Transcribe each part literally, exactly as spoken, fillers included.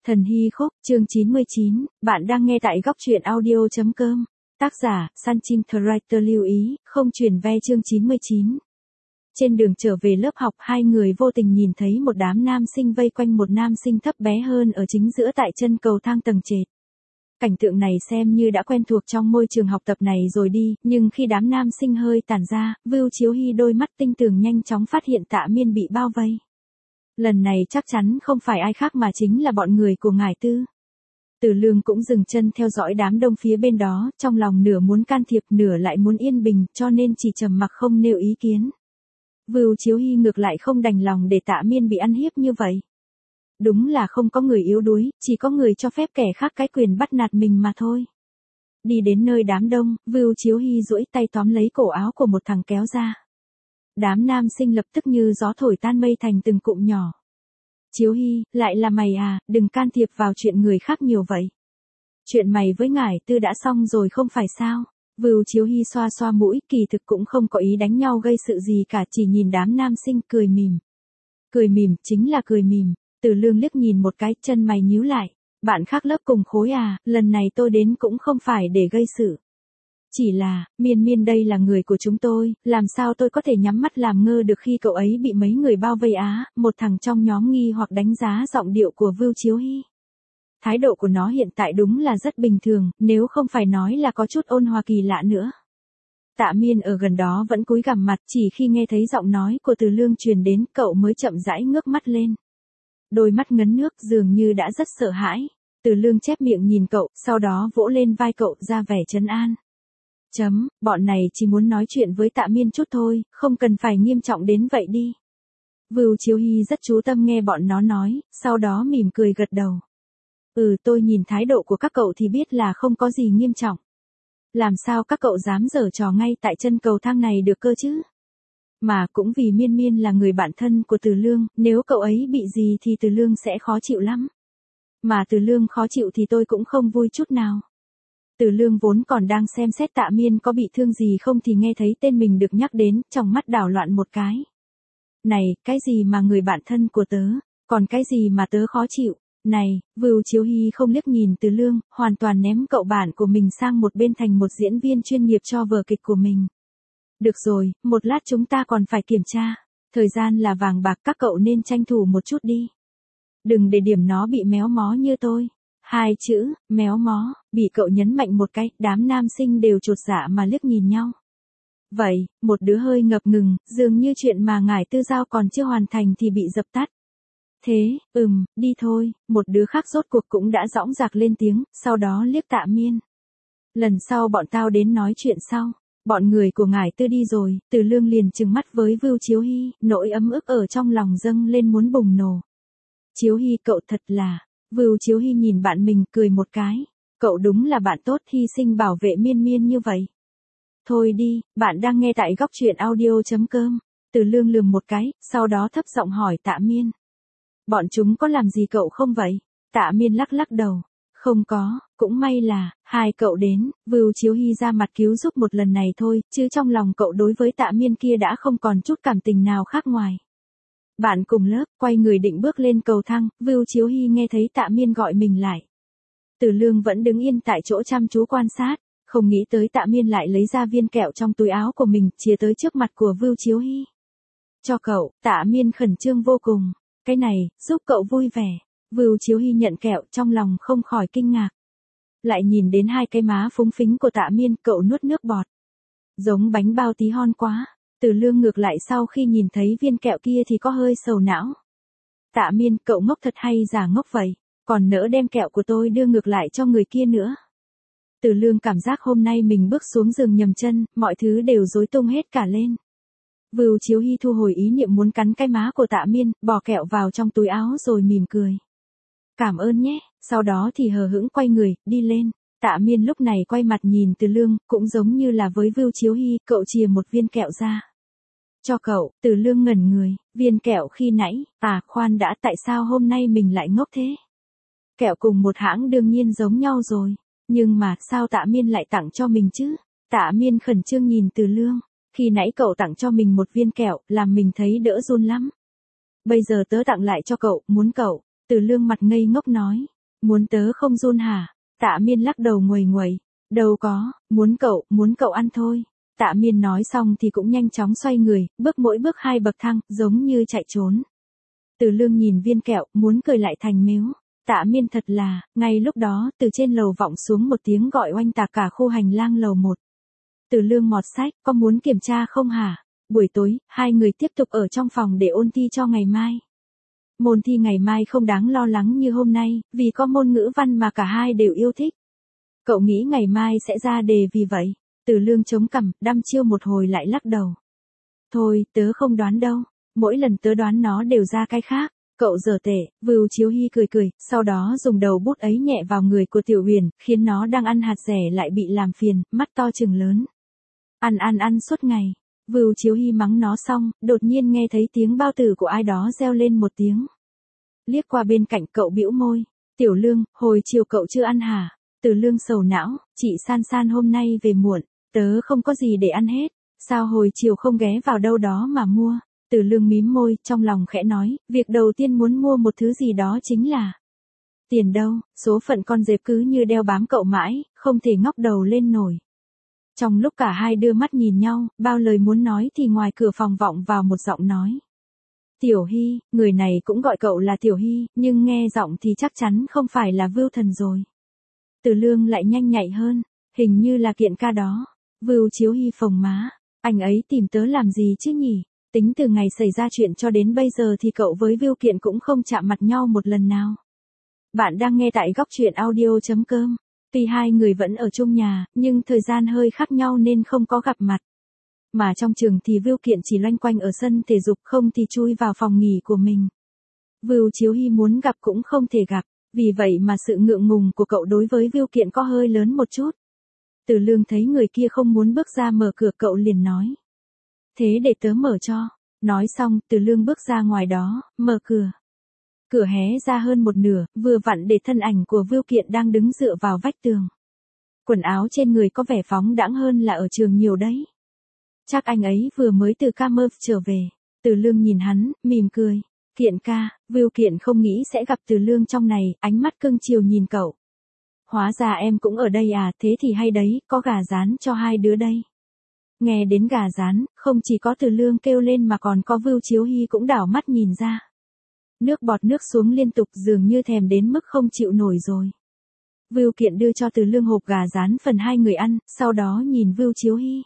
Thần Hy Khúc, chương chín mươi chín, bạn đang nghe tại góc truyện audio chấm com. Tác giả, Sunshine Writer lưu ý, không chuyển ve chương chín mươi chín. Trên đường trở về lớp học, hai người vô tình nhìn thấy một đám nam sinh vây quanh một nam sinh thấp bé hơn ở chính giữa tại chân cầu thang tầng trệt. Cảnh tượng này xem như đã quen thuộc trong môi trường học tập này rồi đi, nhưng khi đám nam sinh hơi tản ra, Vưu Chiếu Hy đôi mắt tinh tường nhanh chóng phát hiện Tạ Miên bị bao vây. Lần này chắc chắn không phải ai khác mà chính là bọn người của ngải tư. Từ Lương cũng dừng chân theo dõi đám đông phía bên đó, trong lòng nửa muốn can thiệp nửa lại muốn yên bình, cho nên chỉ trầm mặc không nêu ý kiến. Vưu Chiếu Hy ngược lại không đành lòng để Tạ Miên bị ăn hiếp như vậy. Đúng là không có người yếu đuối, chỉ có người cho phép kẻ khác cái quyền bắt nạt mình mà thôi. Đi đến nơi đám đông, Vưu Chiếu Hy duỗi tay tóm lấy cổ áo của một thằng kéo ra. Đám nam sinh lập tức như gió thổi tan mây thành từng cụm nhỏ. Chiếu Hy, lại là mày à, đừng can thiệp vào chuyện người khác nhiều vậy. Chuyện mày với ngải tư đã xong rồi không phải sao? Vưu Chiếu Hy xoa xoa mũi, kỳ thực cũng không có ý đánh nhau gây sự gì cả, chỉ nhìn đám nam sinh cười mỉm. Cười mỉm, chính là cười mỉm. Từ Lương liếc nhìn một cái, chân mày nhíu lại. Bạn khác lớp cùng khối à, lần này tôi đến cũng không phải để gây sự. Chỉ là, Miên Miên đây là người của chúng tôi, làm sao tôi có thể nhắm mắt làm ngơ được khi cậu ấy bị mấy người bao vây á, một thằng trong nhóm nghi hoặc đánh giá giọng điệu của Vưu Chiếu Hy. Thái độ của nó hiện tại đúng là rất bình thường, nếu không phải nói là có chút ôn hòa kỳ lạ nữa. Tạ Miên ở gần đó vẫn cúi gằm mặt, chỉ khi nghe thấy giọng nói của Từ Lương truyền đến, cậu mới chậm rãi ngước mắt lên. Đôi mắt ngấn nước dường như đã rất sợ hãi. Từ Lương chép miệng nhìn cậu, sau đó vỗ lên vai cậu ra vẻ trấn an. Chấm, bọn này chỉ muốn nói chuyện với Tạ Miên chút thôi, không cần phải nghiêm trọng đến vậy đi. Vưu Chiếu Hy rất chú tâm nghe bọn nó nói, sau đó mỉm cười gật đầu. Ừ, tôi nhìn thái độ của các cậu thì biết là không có gì nghiêm trọng. Làm sao các cậu dám giở trò ngay tại chân cầu thang này được cơ chứ? Mà cũng vì Miên Miên là người bạn thân của Từ Lương, nếu cậu ấy bị gì thì Từ Lương sẽ khó chịu lắm. Mà Từ Lương khó chịu thì tôi cũng không vui chút nào. Từ Lương vốn còn đang xem xét Tạ Miên có bị thương gì không thì nghe thấy tên mình được nhắc đến, trong mắt đảo loạn một cái. Này, cái gì mà người bạn thân của tớ, còn cái gì mà tớ khó chịu, này, Vưu Chiếu Hy không liếc nhìn Từ Lương, hoàn toàn ném cậu bạn của mình sang một bên thành một diễn viên chuyên nghiệp cho vở kịch của mình. Được rồi, một lát chúng ta còn phải kiểm tra, thời gian là vàng bạc, các cậu nên tranh thủ một chút đi. Đừng để điểm nó bị méo mó như tôi. Hai chữ, méo mó, bị cậu nhấn mạnh một cái, đám nam sinh đều chột dạ mà liếc nhìn nhau. Vậy, một đứa hơi ngập ngừng, dường như chuyện mà ngải tư giao còn chưa hoàn thành thì bị dập tắt. Thế, ừm, đi thôi, một đứa khác rốt cuộc cũng đã dõng dạc lên tiếng, sau đó liếc Tạ Miên. Lần sau bọn tao đến nói chuyện sau. Bọn người của ngải tư đi rồi, Từ Lương liền trừng mắt với Vưu Chiếu Hy, nỗi ấm ức ở trong lòng dâng lên muốn bùng nổ. Chiếu Hy, cậu thật là... Vưu Chiếu Hy nhìn bạn mình cười một cái. Cậu đúng là bạn tốt, hy sinh bảo vệ Miên Miên như vậy. Thôi đi, bạn đang nghe tại góc truyện audio chấm com. Từ Lương lườm một cái, sau đó thấp giọng hỏi Tạ Miên. Bọn chúng có làm gì cậu không vậy? Tạ Miên lắc lắc đầu. Không có, cũng may là, hai cậu đến, Vưu Chiếu Hy ra mặt cứu giúp một lần này thôi, chứ trong lòng cậu đối với Tạ Miên kia đã không còn chút cảm tình nào khác ngoài. Bạn cùng lớp, quay người định bước lên cầu thang, Vưu Chiếu Hy nghe thấy Tạ Miên gọi mình lại. Từ Lương vẫn đứng yên tại chỗ chăm chú quan sát, không nghĩ tới Tạ Miên lại lấy ra viên kẹo trong túi áo của mình, chia tới trước mặt của Vưu Chiếu Hy. Cho cậu, Tạ Miên khẩn trương vô cùng, cái này, giúp cậu vui vẻ. Vưu Chiếu Hy nhận kẹo, trong lòng không khỏi kinh ngạc. Lại nhìn đến hai cái má phúng phính của Tạ Miên, cậu nuốt nước bọt. Giống bánh bao tí hon quá. Từ Lương ngược lại sau khi nhìn thấy viên kẹo kia thì có hơi sầu não. Tạ Miên, cậu ngốc thật hay giả ngốc vậy, còn nỡ đem kẹo của tôi đưa ngược lại cho người kia nữa. Từ Lương cảm giác hôm nay mình bước xuống giường nhầm chân, mọi thứ đều rối tung hết cả lên. Vưu Chiếu Hy thu hồi ý niệm muốn cắn cái má của Tạ Miên, bỏ kẹo vào trong túi áo rồi mỉm cười. Cảm ơn nhé, sau đó thì hờ hững quay người, đi lên. Tạ Miên lúc này quay mặt nhìn Từ Lương, cũng giống như là với Vưu Chiếu Hy, cậu chìa một viên kẹo ra. Cho cậu, Từ Lương ngẩn người, viên kẹo khi nãy, à khoan đã, tại sao hôm nay mình lại ngốc thế? Kẹo cùng một hãng đương nhiên giống nhau rồi, nhưng mà sao Tạ Miên lại tặng cho mình chứ? Tạ Miên khẩn trương nhìn Từ Lương, khi nãy cậu tặng cho mình một viên kẹo, làm mình thấy đỡ run lắm. Bây giờ tớ tặng lại cho cậu, muốn cậu, Từ Lương mặt ngây ngốc nói, muốn tớ không run hả? Tạ Miên lắc đầu nguầy nguậy, đâu có, muốn cậu, muốn cậu ăn thôi. Tạ Miên nói xong thì cũng nhanh chóng xoay người, bước mỗi bước hai bậc thang, giống như chạy trốn. Từ Lương nhìn viên kẹo, muốn cười lại thành mếu. Tạ Miên thật là, ngay lúc đó, từ trên lầu vọng xuống một tiếng gọi oanh tạc cả khu hành lang lầu một. Từ Lương mọt sách, có muốn kiểm tra không hả? Buổi tối, hai người tiếp tục ở trong phòng để ôn thi cho ngày mai. Môn thi ngày mai không đáng lo lắng như hôm nay, vì có môn ngữ văn mà cả hai đều yêu thích. Cậu nghĩ ngày mai sẽ ra đề vì vậy. Từ Lương chống cằm, đăm chiêu một hồi lại lắc đầu. Thôi, tớ không đoán đâu. Mỗi lần tớ đoán nó đều ra cái khác. Cậu dở tệ, Vưu Chiếu Hy cười cười, sau đó dùng đầu bút ấy nhẹ vào người của Tiểu Huyền, khiến nó đang ăn hạt rẻ lại bị làm phiền, mắt to trừng lớn. Ăn ăn ăn suốt ngày. Vưu Chiếu Hy mắng nó xong, đột nhiên nghe thấy tiếng bao tử của ai đó reo lên một tiếng. Liếc qua bên cạnh cậu bĩu môi. Tiểu Lương, hồi chiều cậu chưa ăn hả? Từ Lương sầu não, chị San San hôm nay về muộn, tớ không có gì để ăn hết, sao hồi chiều không ghé vào đâu đó mà mua. Từ Lương mím môi, trong lòng khẽ nói, việc đầu tiên muốn mua một thứ gì đó chính là tiền đâu, số phận con dẹp cứ như đeo bám cậu mãi, không thể ngóc đầu lên nổi. Trong lúc cả hai đưa mắt nhìn nhau, bao lời muốn nói thì ngoài cửa phòng vọng vào một giọng nói. Tiểu Hy, người này cũng gọi cậu là Tiểu Hy, nhưng nghe giọng thì chắc chắn không phải là Vưu Thần rồi. Từ Lương lại nhanh nhạy hơn, hình như là Kiện ca đó. Vưu Chiếu Hy phồng má, anh ấy tìm tớ làm gì chứ nhỉ? Tính từ ngày xảy ra chuyện cho đến bây giờ thì cậu với Vưu Kiện cũng không chạm mặt nhau một lần nào. Bạn đang nghe tại góc truyện audio chấm com. Tuy hai người vẫn ở chung nhà, nhưng thời gian hơi khác nhau nên không có gặp mặt. Mà trong trường thì Vưu Kiện chỉ loanh quanh ở sân thể dục, không thì chui vào phòng nghỉ của mình. Vưu Chiếu Hy muốn gặp cũng không thể gặp, vì vậy mà sự ngượng ngùng của cậu đối với Vưu Kiện có hơi lớn một chút. Từ Lương thấy người kia không muốn bước ra mở cửa, cậu liền nói. Thế để tớ mở cho. Nói xong, Từ Lương bước ra ngoài đó, mở cửa. Cửa hé ra hơn một nửa, vừa vặn để thân ảnh của Vưu Kiện đang đứng dựa vào vách tường. Quần áo trên người có vẻ phóng đãng hơn là ở trường nhiều đấy. Chắc anh ấy vừa mới từ Campuchia trở về. Từ Lương nhìn hắn, mỉm cười. Kiện ca, Vưu Kiện không nghĩ sẽ gặp Từ Lương trong này, ánh mắt cưng chiều nhìn cậu. Hóa ra em cũng ở đây à, thế thì hay đấy, có gà rán cho hai đứa đây. Nghe đến gà rán, không chỉ có Từ Lương kêu lên mà còn có Vưu Chiếu Hy cũng đảo mắt nhìn ra. Nước bọt nước xuống liên tục, dường như thèm đến mức không chịu nổi rồi. Vưu Kiện đưa cho Từ Lương hộp gà rán phần hai người ăn, sau đó nhìn Vưu Chiếu Hy.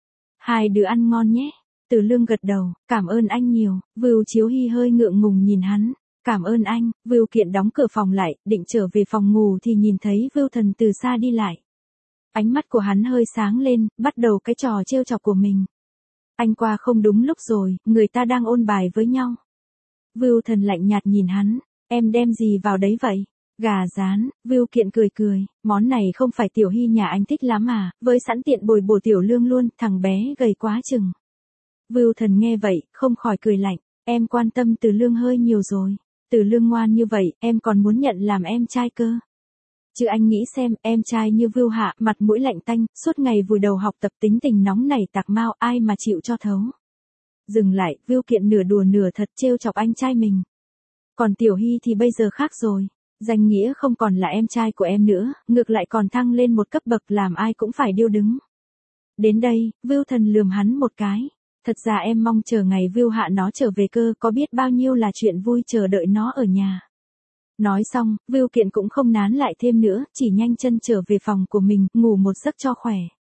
Hai đứa ăn ngon nhé. Từ Lương gật đầu, cảm ơn anh nhiều. Vưu Chiếu Hy hơi ngượng ngùng nhìn hắn. Cảm ơn anh. Vưu Kiện đóng cửa phòng lại, định trở về phòng ngủ thì nhìn thấy Vưu Thần từ xa đi lại. Ánh mắt của hắn hơi sáng lên, bắt đầu cái trò trêu chọc của mình. Anh qua không đúng lúc rồi, người ta đang ôn bài với nhau. Vưu Thần lạnh nhạt nhìn hắn, em đem gì vào đấy vậy? Gà rán. Vưu Kiện cười cười, món này không phải Tiểu Hy nhà anh thích lắm à, với sẵn tiện bồi bổ Tiểu Lương luôn, thằng bé gầy quá chừng. Vưu Thần nghe vậy, không khỏi cười lạnh, em quan tâm Từ Lương hơi nhiều rồi. Từ Lương ngoan như vậy, em còn muốn nhận làm em trai cơ. Chứ anh nghĩ xem, em trai như Vưu Hạ, mặt mũi lạnh tanh, suốt ngày vùi đầu học tập, tính tình nóng nảy tạc mau, ai mà chịu cho thấu. Dừng lại, Vưu Kiện nửa đùa nửa thật trêu chọc anh trai mình. Còn Tiểu Hy thì bây giờ khác rồi. Danh nghĩa không còn là em trai của em nữa, ngược lại còn thăng lên một cấp bậc, làm ai cũng phải điêu đứng. Đến đây, Vưu Thần lườm hắn một cái. Thật ra em mong chờ ngày Vưu Hạ nó trở về cơ, có biết bao nhiêu là chuyện vui chờ đợi nó ở nhà. Nói xong, Vưu Kiện cũng không nán lại thêm nữa, chỉ nhanh chân trở về phòng của mình, ngủ một giấc cho khỏe.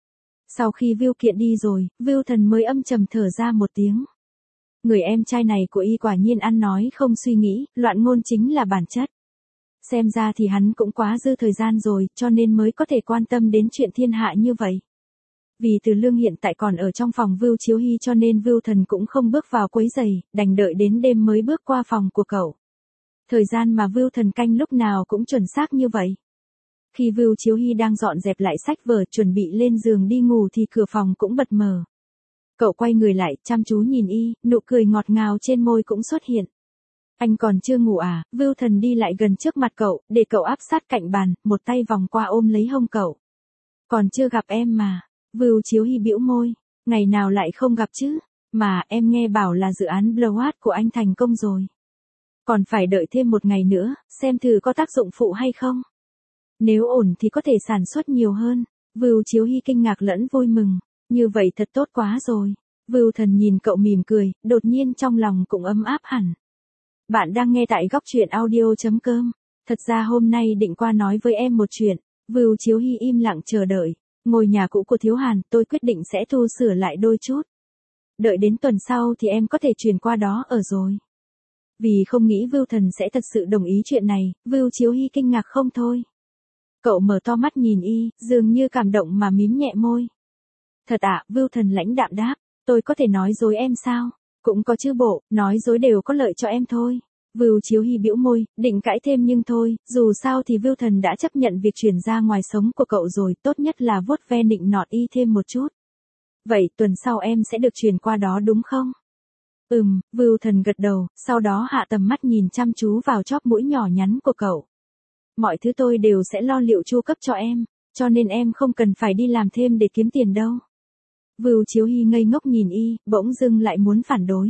Sau khi Vưu Kiện đi rồi, Vưu Thần mới âm trầm thở ra một tiếng. Người em trai này của y quả nhiên ăn nói không suy nghĩ, loạn ngôn chính là bản chất. Xem ra thì hắn cũng quá dư thời gian rồi, cho nên mới có thể quan tâm đến chuyện thiên hạ như vậy. Vì Từ Lương hiện tại còn ở trong phòng Vưu Chiếu Hy cho nên Vưu Thần cũng không bước vào quấy rầy, đành đợi đến đêm mới bước qua phòng của cậu. Thời gian mà Vưu Thần canh lúc nào cũng chuẩn xác như vậy. Khi Vưu Chiếu Hy đang dọn dẹp lại sách vở chuẩn bị lên giường đi ngủ thì cửa phòng cũng bật mở. Cậu quay người lại, chăm chú nhìn y, nụ cười ngọt ngào trên môi cũng xuất hiện. Anh còn chưa ngủ à? Vưu Thần đi lại gần trước mặt cậu, để cậu áp sát cạnh bàn, một tay vòng qua ôm lấy hông cậu. Còn chưa gặp em mà. Vưu Chiếu Hy bĩu môi. Ngày nào lại không gặp chứ? Mà, em nghe bảo là dự án Blowout của anh thành công rồi. Còn phải đợi thêm một ngày nữa, xem thử có tác dụng phụ hay không. Nếu ổn thì có thể sản xuất nhiều hơn. Vưu Chiếu Hy kinh ngạc lẫn vui mừng. Như vậy thật tốt quá rồi. Vưu Thần nhìn cậu mỉm cười, đột nhiên trong lòng cũng ấm áp hẳn. Bạn đang nghe tại góc truyện audio.com. Thật ra hôm nay định qua nói với em một chuyện. Vưu Chiếu Hy im lặng chờ đợi. Ngôi nhà cũ của Thiếu Hàn tôi quyết định sẽ tu sửa lại đôi chút. Đợi đến tuần sau thì em có thể chuyển qua đó ở rồi. Vì không nghĩ Vưu Thần sẽ thật sự đồng ý chuyện này, Vưu Chiếu Hy kinh ngạc không thôi. Cậu mở to mắt nhìn y, dường như cảm động mà mím nhẹ môi. Thật ạ, à, Vưu Thần lãnh đạm đáp, tôi có thể nói dối em sao? Cũng có chứ bộ, nói dối đều có lợi cho em thôi. Vưu Chiếu Hy bĩu môi, định cãi thêm nhưng thôi, dù sao thì Vưu Thần đã chấp nhận việc chuyển ra ngoài sống của cậu rồi, tốt nhất là vuốt ve nịnh nọt y thêm một chút. Vậy tuần sau em sẽ được chuyển qua đó đúng không? Ừm, Vưu Thần gật đầu, sau đó hạ tầm mắt nhìn chăm chú vào chóp mũi nhỏ nhắn của cậu. Mọi thứ tôi đều sẽ lo liệu chu cấp cho em, cho nên em không cần phải đi làm thêm để kiếm tiền đâu. Vưu Chiếu Hy ngây ngốc nhìn y, bỗng dưng lại muốn phản đối.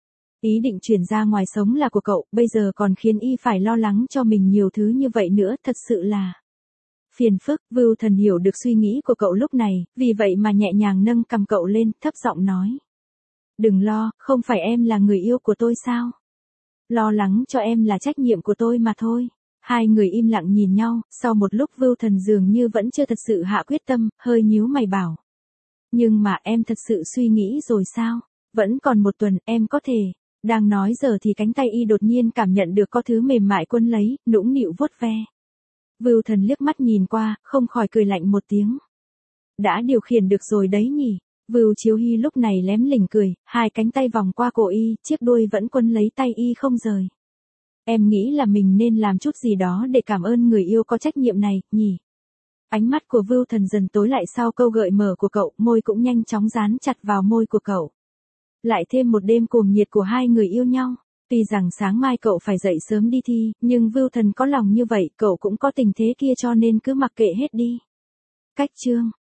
Ý định chuyển ra ngoài sống là của cậu, bây giờ còn khiến y phải lo lắng cho mình nhiều thứ như vậy nữa, thật sự là phiền phức. Vưu Thần hiểu được suy nghĩ của cậu lúc này, vì vậy mà nhẹ nhàng nâng cằm cậu lên, thấp giọng nói. Đừng lo, không phải em là người yêu của tôi sao? Lo lắng cho em là trách nhiệm của tôi mà thôi. Hai người im lặng nhìn nhau, sau một lúc Vưu Thần dường như vẫn chưa thật sự hạ quyết tâm, hơi nhíu mày bảo. Nhưng mà em thật sự suy nghĩ rồi sao? Vẫn còn một tuần, em có thể. Đang nói giờ thì cánh tay y đột nhiên cảm nhận được có thứ mềm mại quấn lấy, nũng nịu vuốt ve. Vưu Thần liếc mắt nhìn qua, không khỏi cười lạnh một tiếng. Đã điều khiển được rồi đấy nhỉ? Vưu Chiếu Hy lúc này lém lỉnh cười, hai cánh tay vòng qua cổ y, chiếc đuôi vẫn quấn lấy tay y không rời. Em nghĩ là mình nên làm chút gì đó để cảm ơn người yêu có trách nhiệm này, nhỉ? Ánh mắt của Vưu Thần dần tối lại sau câu gợi mở của cậu, môi cũng nhanh chóng dán chặt vào môi của cậu. Lại thêm một đêm cuồng nhiệt của hai người yêu nhau. Tuy rằng sáng mai cậu phải dậy sớm đi thi, nhưng Vưu Thần có lòng như vậy, cậu cũng có tình thế kia cho nên cứ mặc kệ hết đi. Cách chương